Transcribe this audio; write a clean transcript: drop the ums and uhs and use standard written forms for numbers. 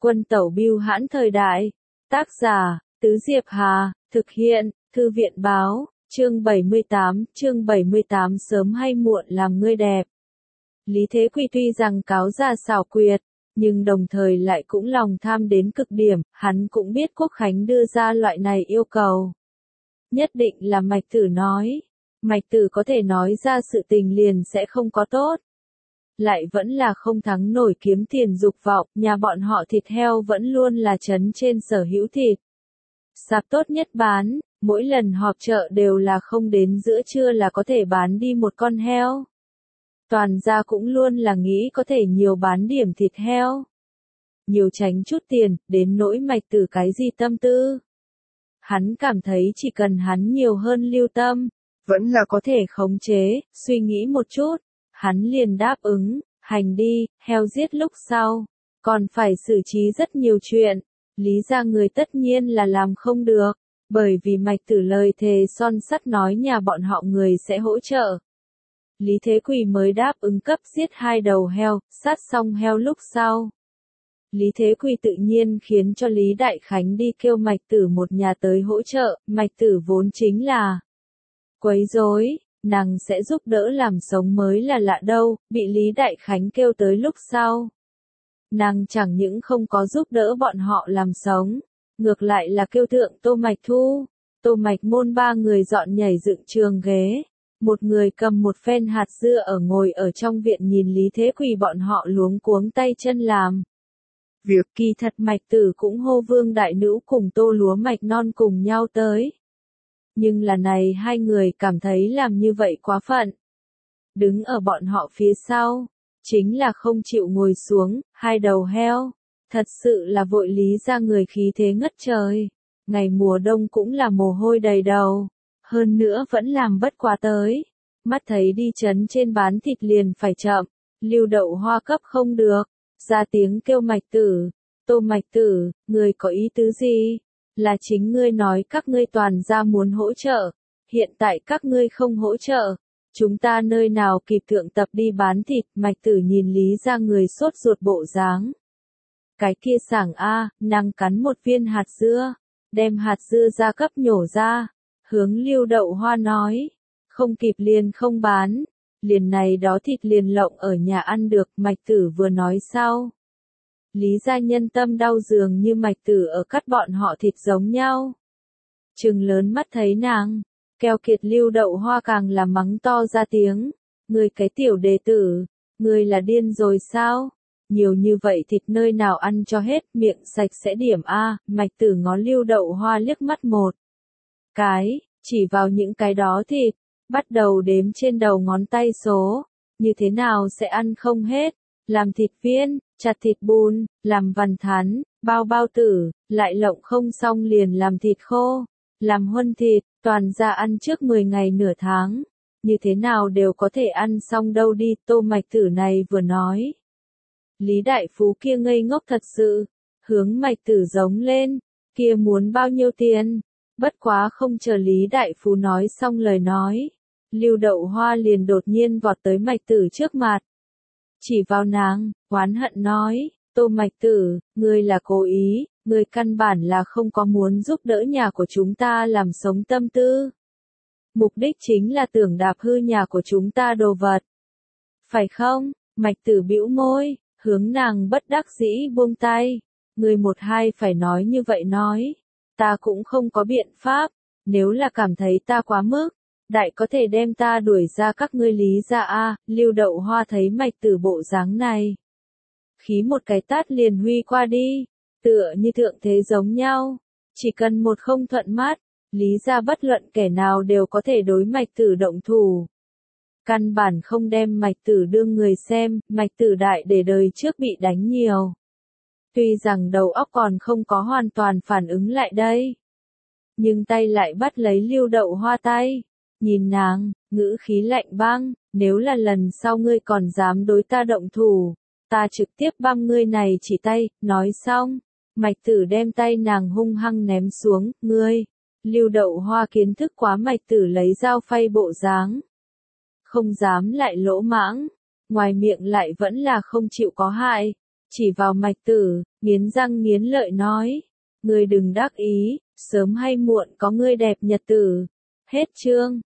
Quân tẩu bưu hãn thời đại. Tác giả, Tứ Diệp Hà, thực hiện, Thư viện báo, chương 78 sớm hay muộn làm ngươi đẹp. Lý Thế Quy tuy rằng cáo ra xảo quyệt, nhưng đồng thời lại cũng lòng tham đến cực điểm, hắn cũng biết Quốc Khánh đưa ra loại này yêu cầu. Nhất định là Mạch Tử nói. Mạch Tử có thể nói ra sự tình liền sẽ không có tốt. Lại vẫn là không thắng nổi kiếm tiền dục vọng, nhà bọn họ thịt heo vẫn luôn là trấn trên sở hữu thịt. Sạp tốt nhất bán, mỗi lần họp chợ đều là không đến giữa trưa là có thể bán đi một con heo. Toàn gia cũng luôn là nghĩ có thể nhiều bán điểm thịt heo. Nhiều tránh chút tiền, đến nỗi Mạch Tử cái gì tâm tư. Hắn cảm thấy chỉ cần hắn nhiều hơn lưu tâm, vẫn là có thể khống chế, suy nghĩ một chút. Hắn liền đáp ứng, hành đi, heo giết lúc sau. Còn phải xử trí rất nhiều chuyện. Lý ra người tất nhiên là làm không được. Bởi vì Mạch Tử lời thề son sắt nói nhà bọn họ người sẽ hỗ trợ. Lý Thế Quỳ mới đáp ứng cấp giết 2 đầu heo, sát xong heo lúc sau. Lý Thế Quỳ tự nhiên khiến cho Lý Đại Khánh đi kêu Mạch Tử một nhà tới hỗ trợ, Mạch Tử vốn chính là quấy rối, nàng sẽ giúp đỡ làm sống mới là lạ đâu, bị Lý Đại Khánh kêu tới lúc sau. Nàng chẳng những không có giúp đỡ bọn họ làm sống, ngược lại là kêu thượng Tô Mạch Thu, Tô Mạch Môn 3 người dọn nhảy dựng trường ghế. Một người cầm một phen hạt dưa ở ngồi ở trong viện nhìn Lý Thế Quỳ bọn họ luống cuống tay chân làm. Việc kỳ thật Mạch Tử cũng hô Vương Đại Nữ cùng Tô Lúa Mạch Non cùng nhau tới. Nhưng là này hai người cảm thấy làm như vậy quá phận. Đứng ở bọn họ phía sau, chính là không chịu ngồi xuống, 2 đầu heo. Thật sự là vội Lý ra người khí thế ngất trời. Ngày mùa đông cũng là mồ hôi đầy đầu. Hơn nữa vẫn làm bất quá tới. Mắt thấy đi trấn trên bán thịt liền phải chậm. Lưu Đậu Hoa cấp không được. Ra tiếng kêu Mạch Tử. Tô Mạch Tử, người có ý tứ gì? Là chính ngươi nói các ngươi toàn ra muốn hỗ trợ. Hiện tại các ngươi không hỗ trợ. Chúng ta nơi nào kịp thượng tập đi bán thịt. Mạch Tử nhìn Lý ra người sốt ruột bộ dáng. Cái kia sảng a, nàng cắn một viên hạt dưa. Đem hạt dưa ra cấp nhổ ra. Hướng Lưu Đậu Hoa nói, không kịp liền không bán, liền này đó thịt liền lộng ở nhà ăn được, Mạch Tử vừa nói sau. Lý gia nhân tâm đau dường như Mạch Tử ở cắt bọn họ thịt giống nhau. Trừng lớn mắt thấy nàng, keo kiệt Lưu Đậu Hoa càng là mắng to ra tiếng, người cái tiểu đệ tử, người là điên rồi sao? Nhiều như vậy thịt nơi nào ăn cho hết, miệng sạch sẽ điểm a. Mạch Tử ngó Lưu Đậu Hoa liếc mắt một cái, chỉ vào những cái đó thịt, bắt đầu đếm trên đầu ngón tay số, như thế nào sẽ ăn không hết, làm thịt viên, chặt thịt bùn, làm vằn thắn, bao bao tử, lại lộng không xong liền làm thịt khô, làm huân thịt, toàn ra ăn trước 10 ngày nửa tháng, như thế nào đều có thể ăn xong đâu đi. Tô Mạch Tử này vừa nói. Lý Đại Phú kia ngây ngốc thật sự, hướng Mạch Tử giống lên, kia muốn bao nhiêu tiền? Bất quá không chờ Lý Đại Phú nói xong lời nói, Lưu Đậu Hoa liền đột nhiên vọt tới Mạch Tử trước mặt. Chỉ vào nàng, oán hận nói, Tô Mạch Tử, ngươi là cố ý, ngươi căn bản là không có muốn giúp đỡ nhà của chúng ta làm sống tâm tư. Mục đích chính là tưởng đạp hư nhà của chúng ta đồ vật. Phải không? Mạch Tử bĩu môi, hướng nàng bất đắc dĩ buông tay. Ngươi một hai phải nói như vậy nói. Ta cũng không có biện pháp, nếu là cảm thấy ta quá mức, đại có thể đem ta đuổi ra các ngươi Lý ra a. Lưu Đậu Hoa thấy Mạch Tử bộ dáng này, khí một cái tát liền huy qua đi, tựa như thượng thế giống nhau, chỉ cần một không thuận mắt, Lý ra bất luận kẻ nào đều có thể đối Mạch Tử động thủ. Căn bản không đem Mạch Tử đương người xem, Mạch Tử đại để đời trước bị đánh nhiều. Tuy rằng đầu óc còn không có hoàn toàn phản ứng lại đây, nhưng tay lại bắt lấy Lưu Đậu Hoa tay, nhìn nàng, ngữ khí lạnh băng, nếu là lần sau ngươi còn dám đối ta động thủ, ta trực tiếp băm ngươi này chỉ tay. Nói xong, Mạch Tử đem tay nàng hung hăng ném xuống. Ngươi, Lưu Đậu Hoa kiến thức quá Mạch Tử lấy dao phay bộ dáng, không dám lại lỗ mãng, ngoài miệng lại vẫn là không chịu có hại. chỉ vào Mạch Tử, nghiến răng nghiến lợi nói. Ngươi đừng đắc ý, sớm hay muộn có ngươi đẹp nhật tử. Hết chương.